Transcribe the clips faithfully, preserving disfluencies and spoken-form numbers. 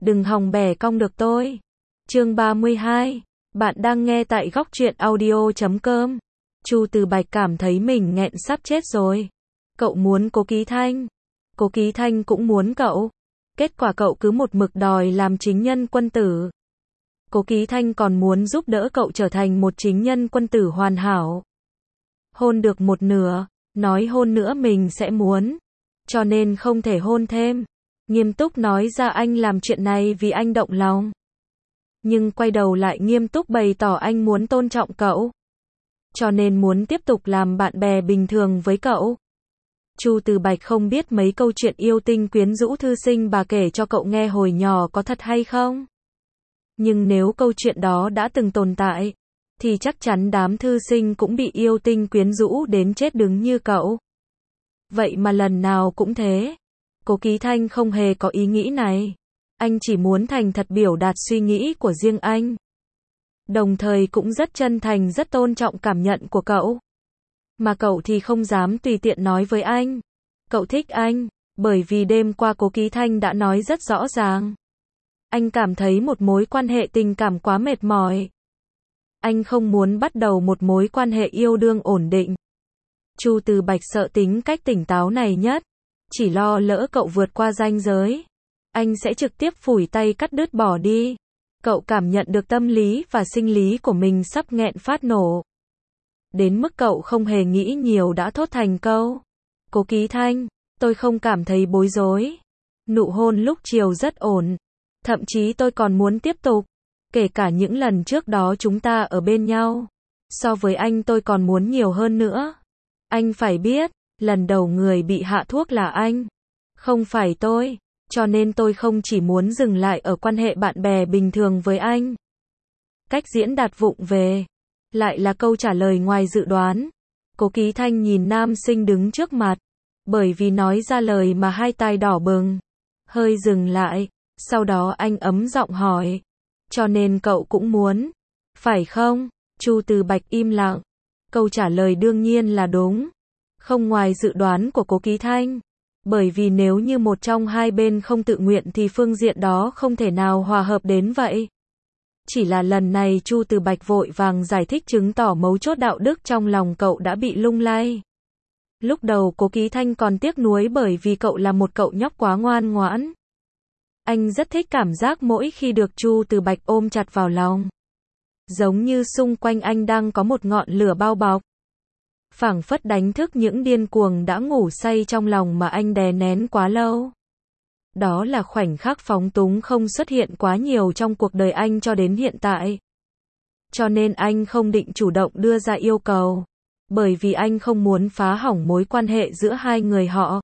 đừng hòng bẻ cong được tôi. Chương ba mươi hai. Bạn đang nghe tại góc truyện audio chấm com. Chu Từ Bạch cảm thấy mình nghẹn sắp chết rồi. Cậu muốn Cố Ký Thanh. Cố Ký Thanh cũng muốn cậu. Kết quả cậu cứ một mực đòi làm chính nhân quân tử. Cố Ký Thanh còn muốn giúp đỡ cậu trở thành một chính nhân quân tử hoàn hảo. Hôn được một nửa, nói hôn nữa mình sẽ muốn. Cho nên không thể hôn thêm. Nghiêm túc nói ra anh làm chuyện này vì anh động lòng. Nhưng quay đầu lại nghiêm túc bày tỏ anh muốn tôn trọng cậu. Cho nên muốn tiếp tục làm bạn bè bình thường với cậu. Chu Từ Bạch không biết mấy câu chuyện yêu tinh quyến rũ thư sinh bà kể cho cậu nghe hồi nhỏ có thật hay không. Nhưng nếu câu chuyện đó đã từng tồn tại, thì chắc chắn đám thư sinh cũng bị yêu tinh quyến rũ đến chết đứng như cậu. Vậy mà lần nào cũng thế. Cố Ký Thanh không hề có ý nghĩ này. Anh chỉ muốn thành thật biểu đạt suy nghĩ của riêng anh. Đồng thời cũng rất chân thành rất tôn trọng cảm nhận của cậu. Mà cậu thì không dám tùy tiện nói với anh. Cậu thích anh, bởi vì đêm qua Cố Ký Thanh đã nói rất rõ ràng. Anh cảm thấy một mối quan hệ tình cảm quá mệt mỏi. Anh không muốn bắt đầu một mối quan hệ yêu đương ổn định. Chu Từ Bạch sợ tính cách tỉnh táo này nhất. Chỉ lo lỡ cậu vượt qua ranh giới. Anh sẽ trực tiếp phủi tay cắt đứt bỏ đi. Cậu cảm nhận được tâm lý và sinh lý của mình sắp nghẹn phát nổ. Đến mức cậu không hề nghĩ nhiều đã thốt thành câu. Cố Ký Thanh, tôi không cảm thấy bối rối. Nụ hôn lúc chiều rất ổn. Thậm chí tôi còn muốn tiếp tục. Kể cả những lần trước đó chúng ta ở bên nhau. So với anh tôi còn muốn nhiều hơn nữa. Anh phải biết, lần đầu người bị hạ thuốc là anh. Không phải tôi. Cho nên tôi không chỉ muốn dừng lại ở quan hệ bạn bè bình thường với anh. Cách diễn đạt vụng về. Lại là câu trả lời ngoài dự đoán. Cố Ký Thanh nhìn nam sinh đứng trước mặt. Bởi vì nói ra lời mà hai tai đỏ bừng. Hơi dừng lại. Sau đó anh ấm giọng hỏi. Cho nên cậu cũng muốn. Phải không? Chu Từ Bạch im lặng. Câu trả lời đương nhiên là đúng. Không ngoài dự đoán của Cố Ký Thanh. Bởi vì nếu như một trong hai bên không tự nguyện thì phương diện đó không thể nào hòa hợp đến vậy. Chỉ là lần này Chu Từ Bạch vội vàng giải thích chứng tỏ mấu chốt đạo đức trong lòng cậu đã bị lung lay. Lúc đầu Cố Ký Thanh còn tiếc nuối bởi vì cậu là một cậu nhóc quá ngoan ngoãn. Anh rất thích cảm giác mỗi khi được Chu Từ Bạch ôm chặt vào lòng. Giống như xung quanh anh đang có một ngọn lửa bao bọc. Phảng phất đánh thức những điên cuồng đã ngủ say trong lòng mà anh đè nén quá lâu. Đó là khoảnh khắc phóng túng không xuất hiện quá nhiều trong cuộc đời anh cho đến hiện tại. Cho nên anh không định chủ động đưa ra yêu cầu. Bởi vì anh không muốn phá hỏng mối quan hệ giữa hai người họ.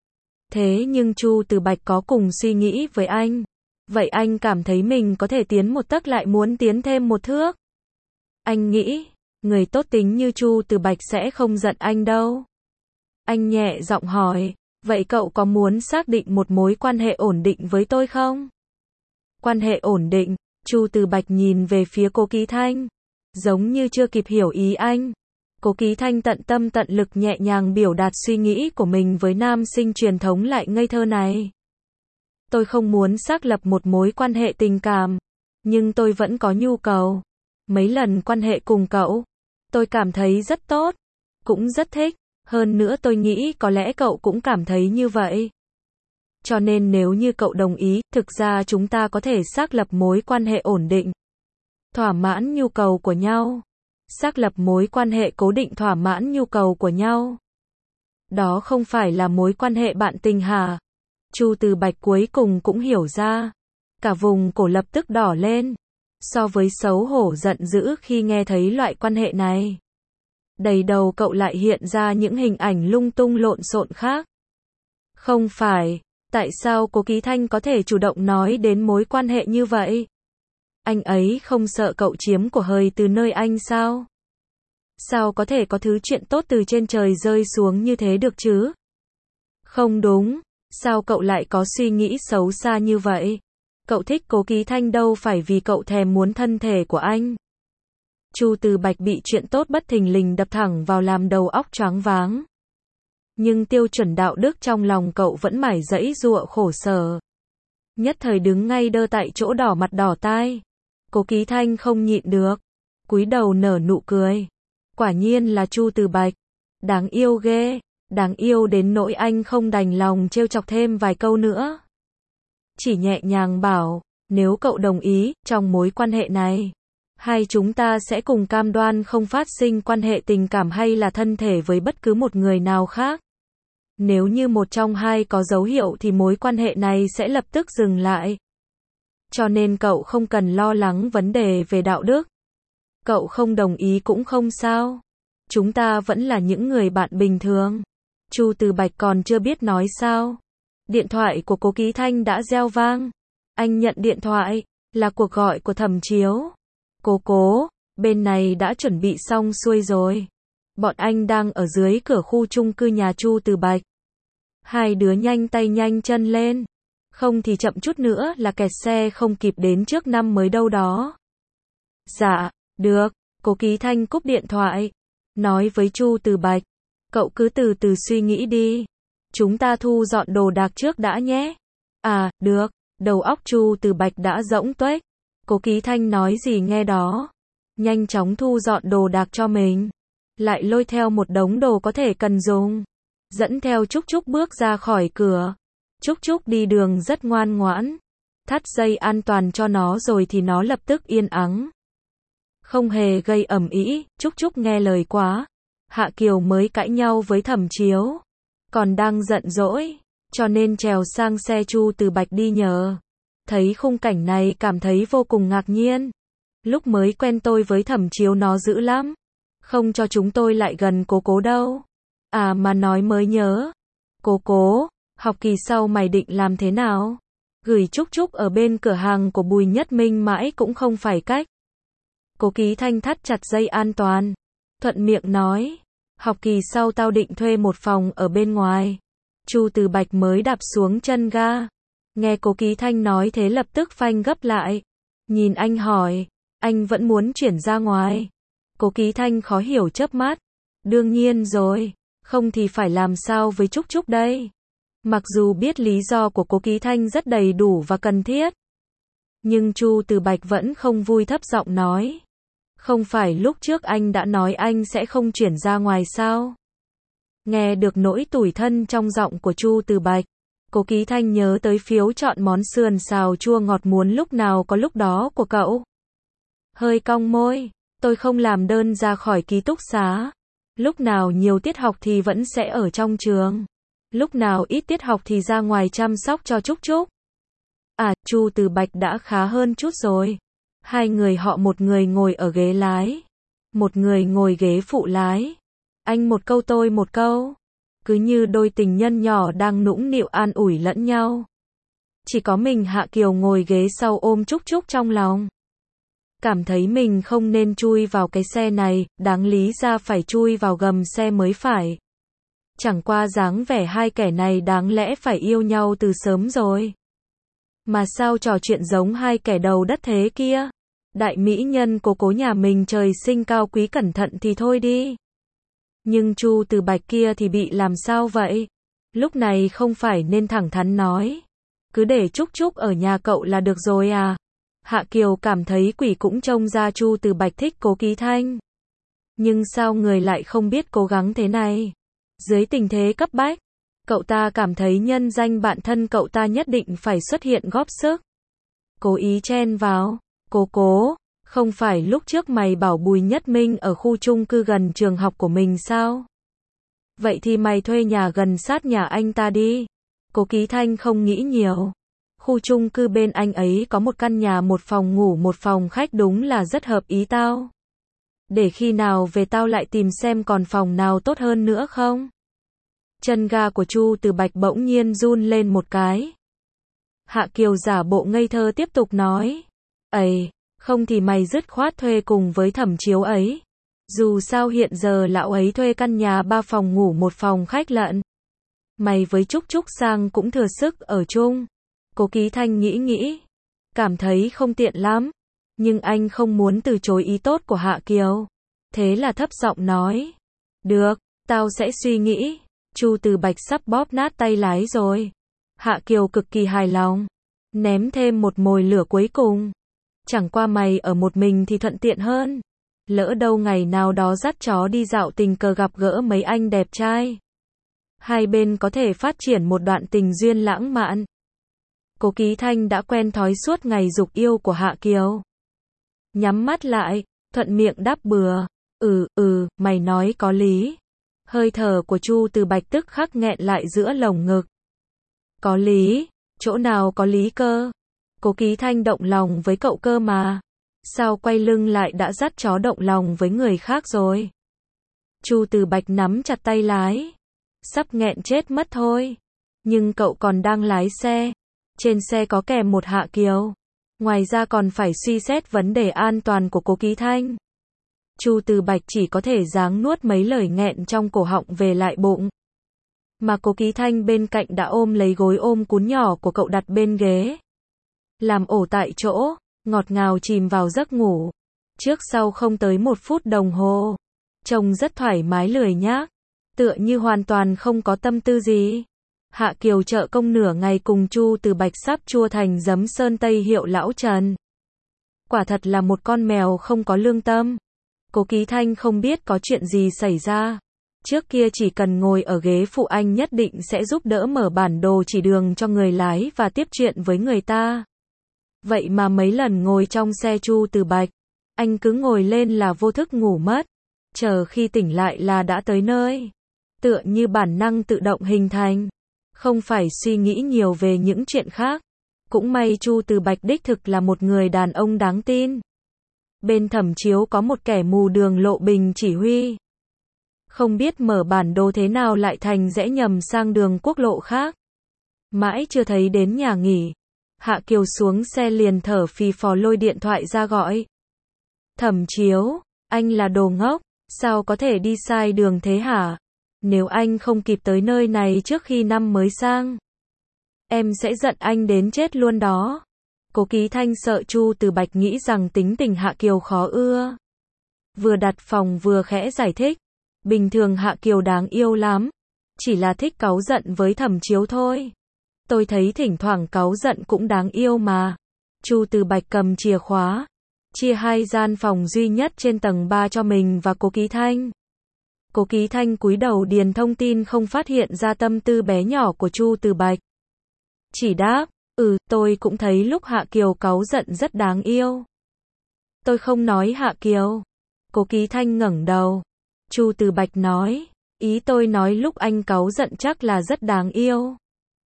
Thế nhưng Chu Từ Bạch có cùng suy nghĩ với anh. Vậy anh cảm thấy mình có thể tiến một tấc lại muốn tiến thêm một thước. Anh nghĩ, người tốt tính như Chu Từ Bạch sẽ không giận anh đâu. Anh nhẹ giọng hỏi, vậy cậu có muốn xác định một mối quan hệ ổn định với tôi không? Quan hệ ổn định, Chu Từ Bạch nhìn về phía Cố Ký Thanh. Giống như chưa kịp hiểu ý anh. Cố Ký Thanh tận tâm tận lực nhẹ nhàng biểu đạt suy nghĩ của mình với nam sinh truyền thống lại ngây thơ này. Tôi không muốn xác lập một mối quan hệ tình cảm. Nhưng tôi vẫn có nhu cầu. Mấy lần quan hệ cùng cậu. Tôi cảm thấy rất tốt. Cũng rất thích. Hơn nữa tôi nghĩ có lẽ cậu cũng cảm thấy như vậy. Cho nên nếu như cậu đồng ý, thực ra chúng ta có thể xác lập mối quan hệ ổn định. Thỏa mãn nhu cầu của nhau. Xác lập mối quan hệ cố định thỏa mãn nhu cầu của nhau. Đó không phải là mối quan hệ bạn tình hả? Chu Từ Bạch cuối cùng cũng hiểu ra. Cả vùng cổ lập tức đỏ lên. So với xấu hổ giận dữ khi nghe thấy loại quan hệ này. Đầy đầu cậu lại hiện ra những hình ảnh lung tung lộn xộn khác. Không phải, tại sao Cố Ký Thanh có thể chủ động nói đến mối quan hệ như vậy? Anh ấy không sợ cậu chiếm của hời từ nơi anh sao? Sao có thể có thứ chuyện tốt từ trên trời rơi xuống như thế được chứ? Không đúng, sao cậu lại có suy nghĩ xấu xa như vậy? Cậu thích Cố Ký Thanh đâu phải vì cậu thèm muốn thân thể của anh. Chu Từ Bạch bị chuyện tốt bất thình lình đập thẳng vào làm đầu óc choáng váng. Nhưng tiêu chuẩn đạo đức trong lòng cậu vẫn mải giãy giụa khổ sở. Nhất thời đứng ngay đơ tại chỗ đỏ mặt đỏ tai. Cố Ký Thanh không nhịn được, cúi đầu nở nụ cười. Quả nhiên là Chu Từ Bạch. Đáng yêu ghê, đáng yêu đến nỗi anh không đành lòng trêu chọc thêm vài câu nữa. Chỉ nhẹ nhàng bảo, nếu cậu đồng ý, trong mối quan hệ này, hai chúng ta sẽ cùng cam đoan không phát sinh quan hệ tình cảm hay là thân thể với bất cứ một người nào khác. Nếu như một trong hai có dấu hiệu thì mối quan hệ này sẽ lập tức dừng lại. Cho nên cậu không cần lo lắng vấn đề về đạo đức. Cậu không đồng ý cũng không sao. Chúng ta vẫn là những người bạn bình thường. Chu Từ Bạch còn chưa biết nói sao. Điện thoại của Cố Ký Thanh đã reo vang. Anh nhận điện thoại, là cuộc gọi của Thẩm Chiếu. Cố cố, bên này đã chuẩn bị xong xuôi rồi. Bọn anh đang ở dưới cửa khu chung cư nhà Chu Từ Bạch. Hai đứa nhanh tay nhanh chân lên. Không thì chậm chút nữa là kẹt xe không kịp đến trước năm mới đâu đó. Dạ, được. Cố Ký Thanh cúp điện thoại. Nói với Chu Từ Bạch. Cậu cứ từ từ suy nghĩ đi. Chúng ta thu dọn đồ đạc trước đã nhé. À, được. Đầu óc Chu Từ Bạch đã rỗng tuếch. Cố Ký Thanh nói gì nghe đó. Nhanh chóng thu dọn đồ đạc cho mình. Lại lôi theo một đống đồ có thể cần dùng. Dẫn theo Trúc Trúc bước ra khỏi cửa. Trúc Trúc đi đường rất ngoan ngoãn. Thắt dây an toàn cho nó rồi thì nó lập tức yên ắng. Không hề gây ầm ĩ, Trúc Trúc nghe lời quá. Hạ Kiều mới cãi nhau với Thẩm Chiếu. Còn đang giận dỗi. Cho nên trèo sang xe Chu Từ Bạch đi nhờ. Thấy khung cảnh này cảm thấy vô cùng ngạc nhiên. Lúc mới quen tôi với Thẩm Chiếu nó dữ lắm. Không cho chúng tôi lại gần cố cố đâu. À mà nói mới nhớ. Cố cố, học kỳ sau mày định làm thế nào? Gửi Trúc Trúc ở bên cửa hàng của Bùi Nhất Minh mãi cũng không phải cách. Cố Ký Thanh thắt chặt dây an toàn. Thuận miệng nói. Học kỳ sau tao định thuê một phòng ở bên ngoài. Chu Từ Bạch mới đạp xuống chân ga. Nghe Cố Ký Thanh nói thế lập tức phanh gấp lại. Nhìn anh hỏi. Anh vẫn muốn chuyển ra ngoài. Cố Ký Thanh khó hiểu chớp mắt. Đương nhiên rồi. Không thì phải làm sao với Trúc Trúc đây? Mặc dù biết lý do của Cố Ký Thanh rất đầy đủ và cần thiết. Nhưng Chu Từ Bạch vẫn không vui thấp giọng nói. Không phải lúc trước anh đã nói anh sẽ không chuyển ra ngoài sao? Nghe được nỗi tủi thân trong giọng của Chu Từ Bạch. Cố Ký Thanh nhớ tới phiếu chọn món sườn xào chua ngọt muốn lúc nào có lúc đó của cậu. Hơi cong môi. Tôi không làm đơn ra khỏi ký túc xá. Lúc nào nhiều tiết học thì vẫn sẽ ở trong trường. Lúc nào ít tiết học thì ra ngoài chăm sóc cho Trúc Trúc. À, Chu Từ Bạch đã khá hơn chút rồi. Hai người họ một người ngồi ở ghế lái. Một người ngồi ghế phụ lái. Anh một câu tôi một câu. Cứ như đôi tình nhân nhỏ đang nũng nịu an ủi lẫn nhau. Chỉ có mình Hạ Kiều ngồi ghế sau ôm Trúc Trúc trong lòng. Cảm thấy mình không nên chui vào cái xe này, đáng lý ra phải chui vào gầm xe mới phải. Chẳng qua dáng vẻ hai kẻ này đáng lẽ phải yêu nhau từ sớm rồi. Mà sao trò chuyện giống hai kẻ đầu đất thế kia? Đại mỹ nhân cố cố nhà mình trời sinh cao quý cẩn thận thì thôi đi. Nhưng Chu Từ Bạch kia thì bị làm sao vậy? Lúc này không phải nên thẳng thắn nói. Cứ để Trúc Trúc ở nhà cậu là được rồi à? Hạ Kiều cảm thấy quỷ cũng trông ra Chu Từ Bạch thích Cố Ký Thanh. Nhưng sao người lại không biết cố gắng thế này? Dưới tình thế cấp bách, cậu ta cảm thấy nhân danh bạn thân cậu ta nhất định phải xuất hiện góp sức. Cố ý chen vào. Cố cố, không phải lúc trước mày bảo Bùi Nhất Minh ở khu chung cư gần trường học của mình sao? Vậy thì mày thuê nhà gần sát nhà anh ta đi. Cố Ký Thanh không nghĩ nhiều. Khu chung cư bên anh ấy có một căn nhà một phòng ngủ một phòng khách đúng là rất hợp ý tao. Để khi nào về tao lại tìm xem còn phòng nào tốt hơn nữa không? Chân ga của Chu Từ Bạch bỗng nhiên run lên một cái. Hạ Kiều giả bộ ngây thơ tiếp tục nói. Ây, không thì mày dứt khoát thuê cùng với Thẩm Chiếu ấy. Dù sao hiện giờ lão ấy thuê căn nhà ba phòng ngủ một phòng khách lận. Mày với Trúc Trúc sang cũng thừa sức ở chung. Cố Ký Thanh nghĩ nghĩ. Cảm thấy không tiện lắm. Nhưng anh không muốn từ chối ý tốt của Hạ Kiều. Thế là thấp giọng nói. Được, tao sẽ suy nghĩ. Chu Từ Bạch sắp bóp nát tay lái rồi. Hạ Kiều cực kỳ hài lòng. Ném thêm một mồi lửa cuối cùng. Chẳng qua mày ở một mình thì thuận tiện hơn. Lỡ đâu ngày nào đó dắt chó đi dạo tình cờ gặp gỡ mấy anh đẹp trai. Hai bên có thể phát triển một đoạn tình duyên lãng mạn. Cố Ký Thanh đã quen thói suốt ngày dục yêu của Hạ Kiều. Nhắm mắt lại, thuận miệng đáp bừa. Ừ, ừ, mày nói có lý. Hơi thở của Chu Từ Bạch tức khắc nghẹn lại giữa lồng ngực. Có lý? Chỗ nào có lý cơ? Cố Ký Thanh động lòng với cậu cơ mà. Sao quay lưng lại đã dắt chó động lòng với người khác rồi? Chu Từ Bạch nắm chặt tay lái. Sắp nghẹn chết mất thôi. Nhưng cậu còn đang lái xe. Trên xe có kèm một Hạ Kiều. Ngoài ra còn phải suy xét vấn đề an toàn của Cố Ký Thanh. Chu Từ Bạch chỉ có thể giáng nuốt mấy lời nghẹn trong cổ họng về lại bụng. Mà Cố Ký Thanh bên cạnh đã ôm lấy gối ôm cún nhỏ của cậu đặt bên ghế. Làm ổ tại chỗ, ngọt ngào chìm vào giấc ngủ. Trước sau không tới một phút đồng hồ. Trông rất thoải mái lười nhác. Tựa như hoàn toàn không có tâm tư gì. Hạ Kiều trợ công nửa ngày cùng Chu Từ Bạch sắp chua thành giấm sơn tây hiệu lão Trần. Quả thật là một con mèo không có lương tâm. Cố Ký Thanh không biết có chuyện gì xảy ra. Trước kia chỉ cần ngồi ở ghế phụ anh nhất định sẽ giúp đỡ mở bản đồ chỉ đường cho người lái và tiếp chuyện với người ta. Vậy mà mấy lần ngồi trong xe Chu Từ Bạch, anh cứ ngồi lên là vô thức ngủ mất. Chờ khi tỉnh lại là đã tới nơi. Tựa như bản năng tự động hình thành. Không phải suy nghĩ nhiều về những chuyện khác. Cũng may Chu Từ Bạch đích thực là một người đàn ông đáng tin. Bên Thẩm Chiếu có một kẻ mù đường lộ bình chỉ huy. Không biết mở bản đồ thế nào lại thành rẽ nhầm sang đường quốc lộ khác. Mãi chưa thấy đến nhà nghỉ. Hạ Kiều xuống xe liền thở phì phò lôi điện thoại ra gọi. Thẩm Chiếu, anh là đồ ngốc, sao có thể đi sai đường thế hả? Nếu anh không kịp tới nơi này trước khi năm mới sang, em sẽ giận anh đến chết luôn đó. Cố Ký Thanh sợ Chu Từ Bạch nghĩ rằng tính tình Hạ Kiều khó ưa. Vừa đặt phòng vừa khẽ giải thích. Bình thường Hạ Kiều đáng yêu lắm. Chỉ là thích cáu giận với Thẩm Chiếu thôi. Tôi thấy thỉnh thoảng cáu giận cũng đáng yêu mà. Chu Từ Bạch cầm chìa khóa. Chia hai gian phòng duy nhất trên tầng ba cho mình và Cố Ký Thanh. Cố Ký Thanh cúi đầu điền thông tin không phát hiện ra tâm tư bé nhỏ của Chu Từ Bạch. Chỉ đáp, ừ, tôi cũng thấy lúc Hạ Kiều cáu giận rất đáng yêu. Tôi không nói Hạ Kiều. Cố Ký Thanh ngẩng đầu. Chu Từ Bạch nói, ý tôi nói lúc anh cáu giận chắc là rất đáng yêu.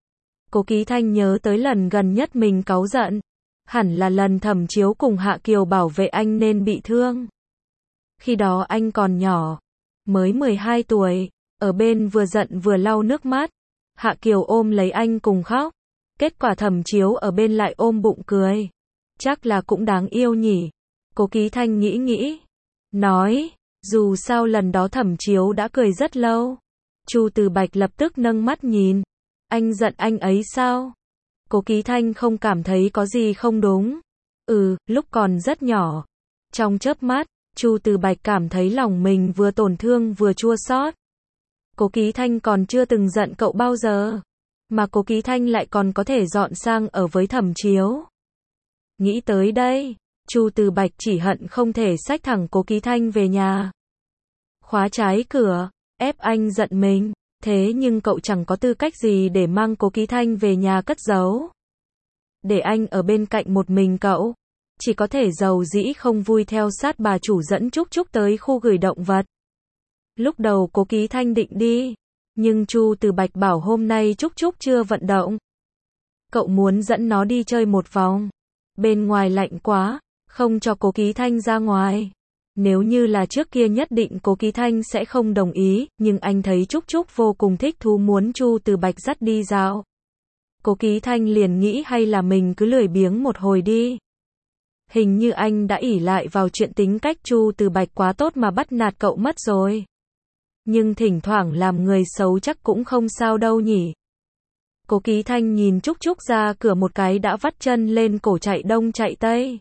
Cố Ký Thanh nhớ tới lần gần nhất mình cáu giận. Hẳn là lần Thẩm Chiếu cùng Hạ Kiều bảo vệ anh nên bị thương. Khi đó anh còn nhỏ. Mới mười hai tuổi, ở bên vừa giận vừa lau nước mắt. Hạ Kiều ôm lấy anh cùng khóc. Kết quả Thẩm Chiếu ở bên lại ôm bụng cười. Chắc là cũng đáng yêu nhỉ. Cố Ký Thanh nghĩ nghĩ. Nói, dù sao lần đó Thẩm Chiếu đã cười rất lâu. Chu Từ Bạch lập tức nâng mắt nhìn. Anh giận anh ấy sao? Cố Ký Thanh không cảm thấy có gì không đúng. Ừ, lúc còn rất nhỏ. Trong chớp mắt, Chu Từ Bạch cảm thấy lòng mình vừa tổn thương vừa chua xót. Cố Ký Thanh còn chưa từng giận cậu bao giờ. Mà Cố Ký Thanh lại còn có thể dọn sang ở với Thẩm Chiếu. Nghĩ tới đây, Chu Từ Bạch chỉ hận không thể xách thẳng Cố Ký Thanh về nhà. Khóa trái cửa, ép anh giận mình. Thế nhưng cậu chẳng có tư cách gì để mang Cố Ký Thanh về nhà cất giấu. Để anh ở bên cạnh một mình cậu. Chỉ có thể giàu dĩ không vui theo sát bà chủ dẫn Trúc Trúc tới khu gửi động vật. Lúc đầu Cố Ký Thanh định đi. Nhưng Chu Từ Bạch bảo hôm nay Trúc Trúc chưa vận động. Cậu muốn dẫn nó đi chơi một vòng. Bên ngoài lạnh quá, không cho Cố Ký Thanh ra ngoài. Nếu như là trước kia nhất định Cố Ký Thanh sẽ không đồng ý, nhưng anh thấy Trúc Trúc vô cùng thích thú muốn Chu Từ Bạch dắt đi dạo. Cố Ký Thanh liền nghĩ hay là mình cứ lười biếng một hồi đi. Hình như anh đã ỷ lại vào chuyện tính cách Chu Từ Bạch quá tốt mà bắt nạt cậu mất rồi. Nhưng thỉnh thoảng làm người xấu chắc cũng không sao đâu nhỉ. Cố Ký Thanh nhìn Trúc Trúc ra cửa một cái đã vắt chân lên cổ chạy đông chạy tây.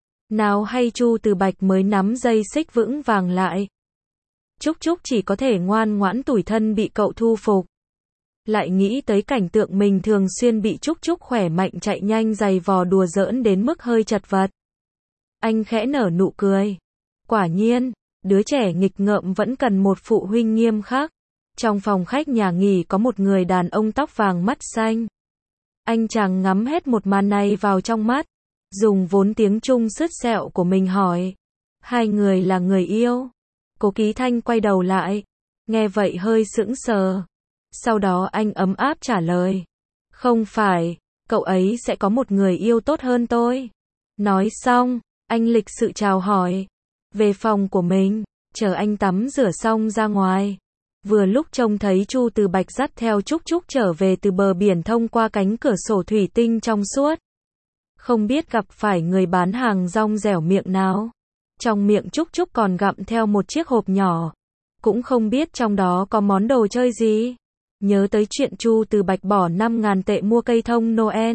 Nào hay Chu Từ Bạch mới nắm dây xích vững vàng lại. Trúc Trúc chỉ có thể ngoan ngoãn tủi thân bị cậu thu phục. lại nghĩ tới cảnh tượng mình thường xuyên bị Trúc Trúc khỏe mạnh chạy nhanh giày vò đùa giỡn đến mức hơi chật vật. Anh khẽ nở nụ cười. Quả nhiên, đứa trẻ nghịch ngợm vẫn cần một phụ huynh nghiêm khắc. Trong phòng khách nhà nghỉ có một người đàn ông tóc vàng mắt xanh. Anh chàng ngắm hết một màn này vào trong mắt, dùng vốn tiếng Trung sứt sẹo của mình hỏi. Hai người là người yêu? Cố Ký Thanh quay đầu lại, nghe vậy hơi sững sờ. Sau đó anh ấm áp trả lời. Không phải, cậu ấy sẽ có một người yêu tốt hơn tôi. Nói xong, anh lịch sự chào hỏi. Về phòng của mình, chờ anh tắm rửa xong ra ngoài. Vừa lúc trông thấy Chu Từ Bạch dắt theo Trúc Trúc trở về từ bờ biển thông qua cánh cửa sổ thủy tinh trong suốt. Không biết gặp phải người bán hàng rong dẻo miệng nào. Trong miệng Trúc Trúc còn gặm theo một chiếc hộp nhỏ. Cũng không biết trong đó có món đồ chơi gì. Nhớ tới chuyện Chu Từ Bạch bỏ năm ngàn tệ mua cây thông Noel.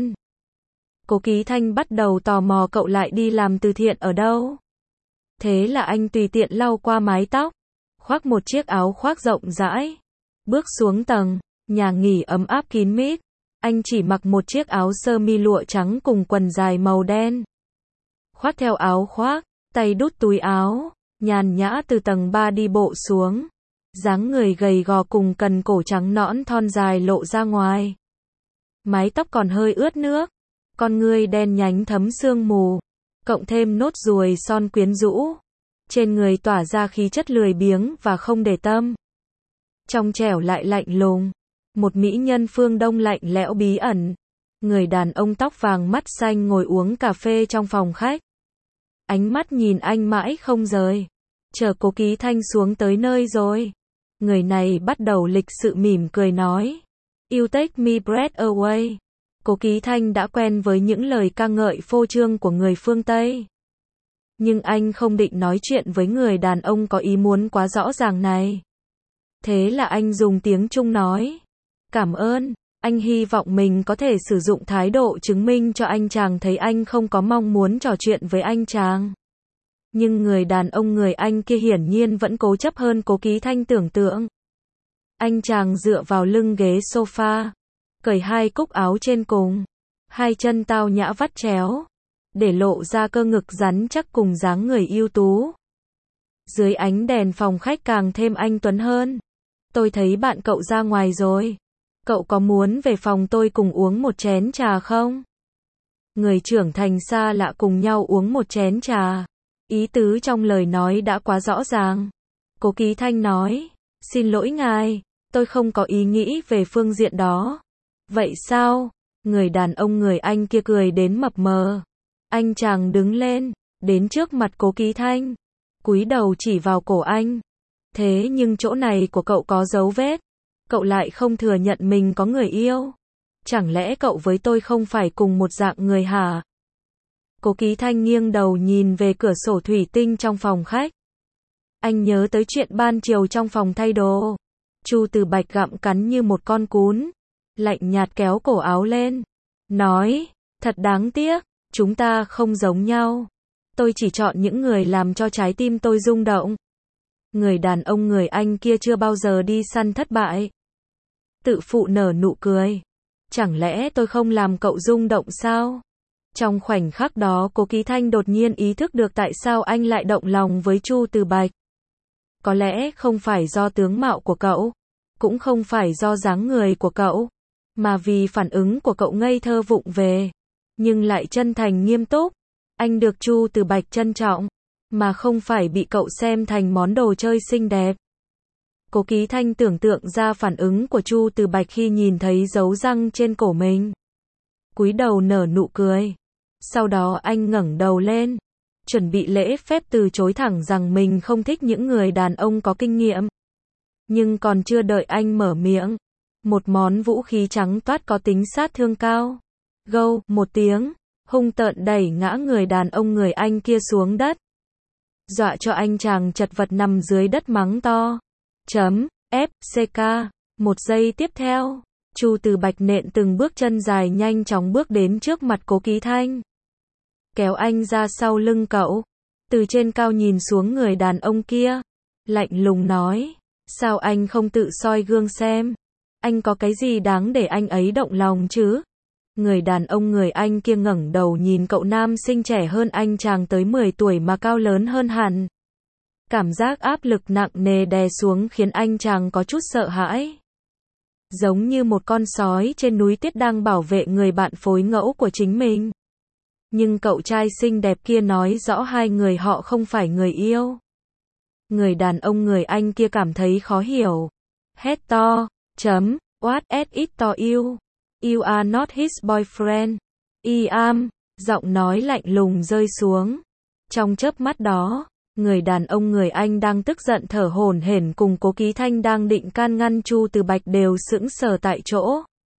Cố Ký Thanh bắt đầu tò mò cậu lại đi làm từ thiện ở đâu. Thế là anh tùy tiện lau qua mái tóc, khoác một chiếc áo khoác rộng rãi. Bước xuống tầng, nhà nghỉ ấm áp kín mít. Anh chỉ mặc một chiếc áo sơ mi lụa trắng cùng quần dài màu đen. Khoác theo áo khoác, tay đút túi áo, nhàn nhã từ tầng ba đi bộ xuống. Dáng người gầy gò cùng cần cổ trắng nõn thon dài lộ ra ngoài. Mái tóc còn hơi ướt nước, con ngươi đen nhánh thấm sương mù, cộng thêm nốt ruồi son quyến rũ. Trên người tỏa ra khí chất lười biếng và không để tâm. Trong trẻo lại lạnh lùng, một mỹ nhân phương Đông lạnh lẽo bí ẩn. Người đàn ông tóc vàng mắt xanh ngồi uống cà phê trong phòng khách. Ánh mắt nhìn anh mãi không rời. Chờ Cố Ký Thanh xuống tới nơi rồi. Người này bắt đầu lịch sự mỉm cười nói. You take me breath away. Cố Ký Thanh đã quen với những lời ca ngợi phô trương của người phương Tây. Nhưng anh không định nói chuyện với người đàn ông có ý muốn quá rõ ràng này. Thế là anh dùng tiếng Trung nói. Cảm ơn, anh hy vọng mình có thể sử dụng thái độ chứng minh cho anh chàng thấy anh không có mong muốn trò chuyện với anh chàng. Nhưng người đàn ông người Anh kia hiển nhiên vẫn cố chấp hơn Cố Ký Thanh tưởng tượng. Anh chàng dựa vào lưng ghế sofa, cởi hai cúc áo trên cùng, hai chân tao nhã vắt chéo, để lộ ra cơ ngực rắn chắc cùng dáng người ưu tú. Dưới ánh đèn phòng khách càng thêm anh tuấn hơn. Tôi thấy bạn cậu ra ngoài rồi. Cậu có muốn về phòng tôi cùng uống một chén trà không? Người trưởng thành xa lạ cùng nhau uống một chén trà. Ý tứ trong lời nói đã quá rõ ràng. Cố Ký Thanh nói, xin lỗi ngài, tôi không có ý nghĩ về phương diện đó. Vậy sao? Người đàn ông người Anh kia cười đến mập mờ. Anh chàng đứng lên, đến trước mặt Cố Ký Thanh, cúi đầu chỉ vào cổ anh. Thế nhưng chỗ này của cậu có dấu vết. Cậu lại không thừa nhận mình có người yêu. Chẳng lẽ cậu với tôi không phải cùng một dạng người hả? Cố Ký Thanh nghiêng đầu nhìn về cửa sổ thủy tinh trong phòng khách. Anh nhớ tới chuyện ban chiều trong phòng thay đồ. Chu Từ Bạch gặm cắn như một con cún, lạnh nhạt kéo cổ áo lên, nói, thật đáng tiếc, chúng ta không giống nhau. Tôi chỉ chọn những người làm cho trái tim tôi rung động. Người đàn ông người Anh kia chưa bao giờ đi săn thất bại. Tự phụ nở nụ cười. Chẳng lẽ tôi không làm cậu rung động sao? Trong khoảnh khắc đó Cố Ký Thanh đột nhiên ý thức được tại sao anh lại động lòng với Chu Từ Bạch. Có lẽ không phải do tướng mạo của cậu, cũng không phải do dáng người của cậu, mà vì phản ứng của cậu ngây thơ vụng về, nhưng lại chân thành nghiêm túc. Anh được Chu Từ Bạch trân trọng, mà không phải bị cậu xem thành món đồ chơi xinh đẹp. Cố Ký Thanh tưởng tượng ra phản ứng của Chu Từ Bạch khi nhìn thấy dấu răng trên cổ mình. Cúi đầu nở nụ cười. Sau đó anh ngẩng đầu lên, chuẩn bị lễ phép từ chối thẳng rằng mình không thích những người đàn ông có kinh nghiệm. Nhưng còn chưa đợi anh mở miệng, một món vũ khí trắng toát có tính sát thương cao. Gâu, một tiếng, hung tợn đẩy ngã người đàn ông người Anh kia xuống đất. Dọa cho anh chàng chật vật nằm dưới đất mắng to. Chấm, ép, xê ca. Một giây tiếp theo, Chu Từ Bạch nện từng bước chân dài nhanh chóng bước đến trước mặt Cố Ký Thanh. Kéo anh ra sau lưng cậu. Từ trên cao nhìn xuống người đàn ông kia. Lạnh lùng nói. Sao anh không tự soi gương xem? Anh có cái gì đáng để anh ấy động lòng chứ? Người đàn ông người Anh kia ngẩng đầu nhìn cậu nam sinh trẻ hơn anh chàng tới mười tuổi mà cao lớn hơn hẳn. Cảm giác áp lực nặng nề đè xuống khiến anh chàng có chút sợ hãi. Giống như một con sói trên núi tuyết đang bảo vệ người bạn phối ngẫu của chính mình. Nhưng cậu trai xinh đẹp kia nói rõ hai người họ không phải người yêu. Người đàn ông người Anh kia cảm thấy khó hiểu. Hét to, chấm, what is it to you? You are not his boyfriend. I am, giọng nói lạnh lùng rơi xuống. Trong chớp mắt đó, người đàn ông người Anh đang tức giận thở hổn hển cùng Cố Ký Thanh đang định can ngăn Chu Từ Bạch đều sững sờ tại chỗ.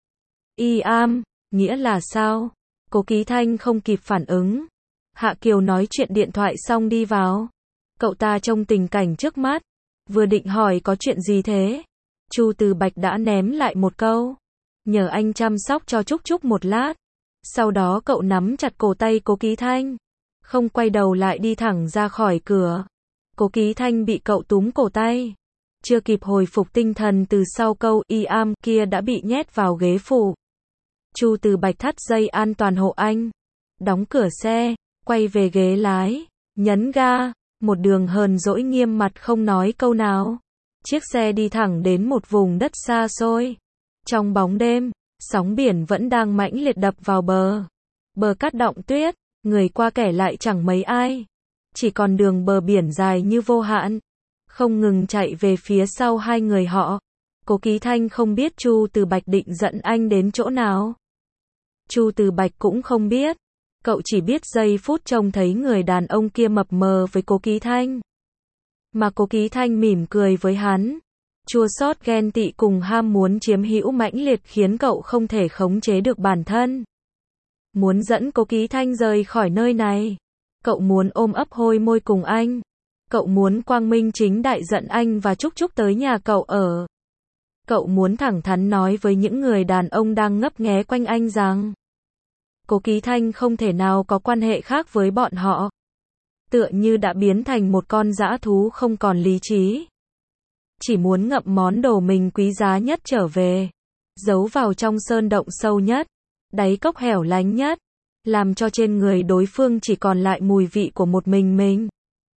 I am, nghĩa là sao? Cố Ký Thanh không kịp phản ứng. Hạ Kiều nói chuyện điện thoại xong đi vào. Cậu ta trông tình cảnh trước mắt. Vừa định hỏi có chuyện gì thế? Chu Từ Bạch đã ném lại một câu. Nhờ anh chăm sóc cho Trúc Trúc một lát. Sau đó cậu nắm chặt cổ tay Cố Ký Thanh. Không quay đầu lại đi thẳng ra khỏi cửa. Cố Ký Thanh bị cậu túm cổ tay. Chưa kịp hồi phục tinh thần từ sau câu I am kia đã bị nhét vào ghế phụ. Chu Từ Bạch thắt dây an toàn hộ anh. Đóng cửa xe, quay về ghế lái, nhấn ga, một đường hờn dỗi nghiêm mặt không nói câu nào. Chiếc xe đi thẳng đến một vùng đất xa xôi. Trong bóng đêm, sóng biển vẫn đang mãnh liệt đập vào bờ. Bờ cát đọng tuyết, người qua kẻ lại chẳng mấy ai. Chỉ còn đường bờ biển dài như vô hạn, không ngừng chạy về phía sau hai người họ. Cố Ký Thanh không biết Chu Từ Bạch định dẫn anh đến chỗ nào. Chu Từ Bạch cũng không biết. Cậu chỉ biết giây phút trông thấy người đàn ông kia mập mờ với Cố Ký Thanh. Mà Cố Ký Thanh mỉm cười với hắn. Chua xót ghen tị cùng ham muốn chiếm hữu mãnh liệt khiến cậu không thể khống chế được bản thân. Muốn dẫn Cố Ký Thanh rời khỏi nơi này. Cậu muốn ôm ấp hôi môi cùng anh. Cậu muốn quang minh chính đại dẫn anh và Trúc Trúc tới nhà cậu ở. Cậu muốn thẳng thắn nói với những người đàn ông đang ngấp nghé quanh anh rằng Cố Ký Thanh không thể nào có quan hệ khác với bọn họ. Tựa như đã biến thành một con dã thú không còn lý trí. Chỉ muốn ngậm món đồ mình quý giá nhất trở về. Giấu vào trong sơn động sâu nhất. Đáy cốc hẻo lánh nhất. Làm cho trên người đối phương chỉ còn lại mùi vị của một mình mình.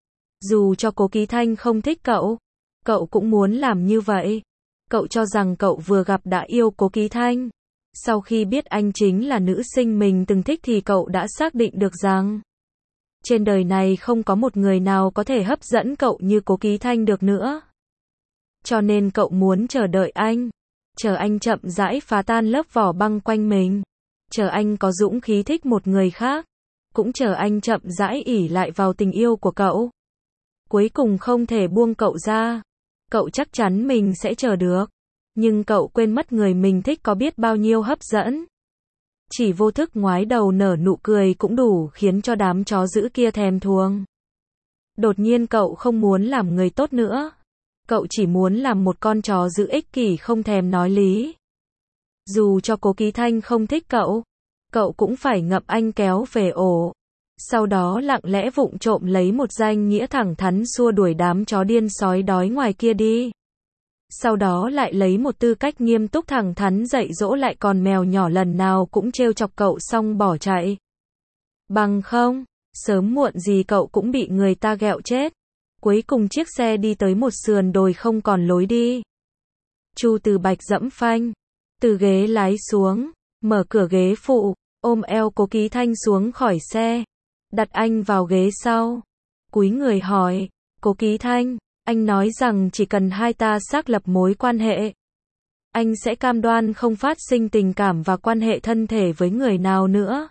Dù cho Cố Ký Thanh không thích cậu, cậu cũng muốn làm như vậy. Cậu cho rằng cậu vừa gặp đã yêu Cố Ký Thanh. Sau khi biết anh chính là nữ sinh mình từng thích thì cậu đã xác định được rằng trên đời này không có một người nào có thể hấp dẫn cậu như Cố Ký Thanh được nữa. Cho nên cậu muốn chờ đợi anh. Chờ anh chậm rãi phá tan lớp vỏ băng quanh mình. Chờ anh có dũng khí thích một người khác. Cũng chờ anh chậm rãi ỷ lại vào tình yêu của cậu. Cuối cùng không thể buông cậu ra. Cậu chắc chắn mình sẽ chờ được. Nhưng cậu quên mất người mình thích có biết bao nhiêu hấp dẫn. Chỉ vô thức ngoái đầu nở nụ cười cũng đủ khiến cho đám chó dữ kia thèm thuồng. Đột nhiên cậu không muốn làm người tốt nữa. Cậu chỉ muốn làm một con chó dữ ích kỷ không thèm nói lý. Dù cho Cố Ký Thanh không thích cậu, cậu cũng phải ngậm anh kéo về ổ. Sau đó lặng lẽ vụng trộm lấy một danh nghĩa thẳng thắn xua đuổi đám chó điên sói đói ngoài kia đi. Sau đó lại lấy một tư cách nghiêm túc thẳng thắn dạy dỗ lại con mèo nhỏ lần nào cũng trêu chọc cậu xong bỏ chạy. Bằng không, sớm muộn gì cậu cũng bị người ta ghẹo chết. Cuối cùng chiếc xe đi tới một sườn đồi không còn lối đi. Chu Từ Bạch dẫm phanh, từ ghế lái xuống, mở cửa ghế phụ, ôm eo Cố Ký Thanh xuống khỏi xe, đặt anh vào ghế sau. Cúi người hỏi, Cố Ký Thanh, anh nói rằng chỉ cần hai ta xác lập mối quan hệ, anh sẽ cam đoan không phát sinh tình cảm và quan hệ thân thể với người nào nữa.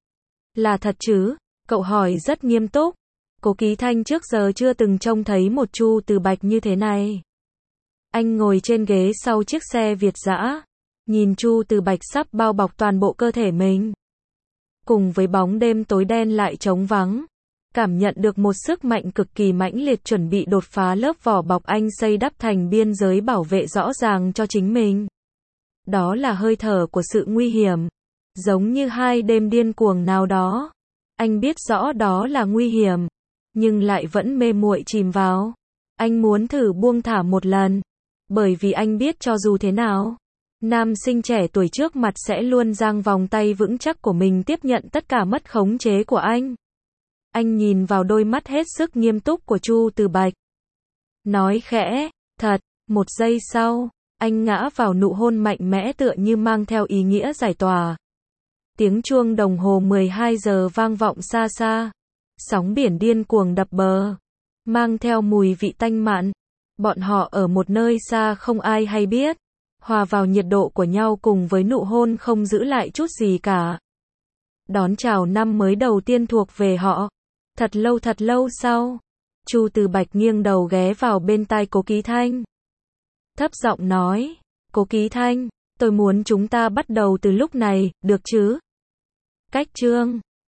Là thật chứ? Cậu hỏi rất nghiêm túc. Cố Ký Thanh trước giờ chưa từng trông thấy một Chu Từ Bạch như thế này. Anh ngồi trên ghế sau chiếc xe Việt dã, nhìn Chu Từ Bạch sắp bao bọc toàn bộ cơ thể mình. Cùng với bóng đêm tối đen lại trống vắng, cảm nhận được một sức mạnh cực kỳ mãnh liệt chuẩn bị đột phá lớp vỏ bọc anh xây đắp thành biên giới bảo vệ rõ ràng cho chính mình. Đó là hơi thở của sự nguy hiểm, giống như hai đêm điên cuồng nào đó. Anh biết rõ đó là nguy hiểm, nhưng lại vẫn mê muội chìm vào. Anh muốn thử buông thả một lần, bởi vì anh biết cho dù thế nào, Nam sinh trẻ tuổi trước mặt sẽ luôn dang vòng tay vững chắc của mình tiếp nhận tất cả mất khống chế của anh. Anh nhìn vào đôi mắt hết sức nghiêm túc của Chu Từ Bạch. Nói khẽ, thật, một giây sau, anh ngã vào nụ hôn mạnh mẽ tựa như mang theo ý nghĩa giải tỏa. Tiếng chuông đồng hồ mười hai giờ vang vọng xa xa. Sóng biển điên cuồng đập bờ, mang theo mùi vị tanh mặn. Bọn họ ở một nơi xa không ai hay biết, hòa vào nhiệt độ của nhau cùng với nụ hôn không giữ lại chút gì cả. Đón chào năm mới đầu tiên thuộc về họ. Thật lâu thật lâu sau, Chu Từ Bạch nghiêng đầu ghé vào bên tai Cố Ký Thanh. Thấp giọng nói, Cố Ký Thanh, tôi muốn chúng ta bắt đầu từ lúc này, được chứ? Cách chương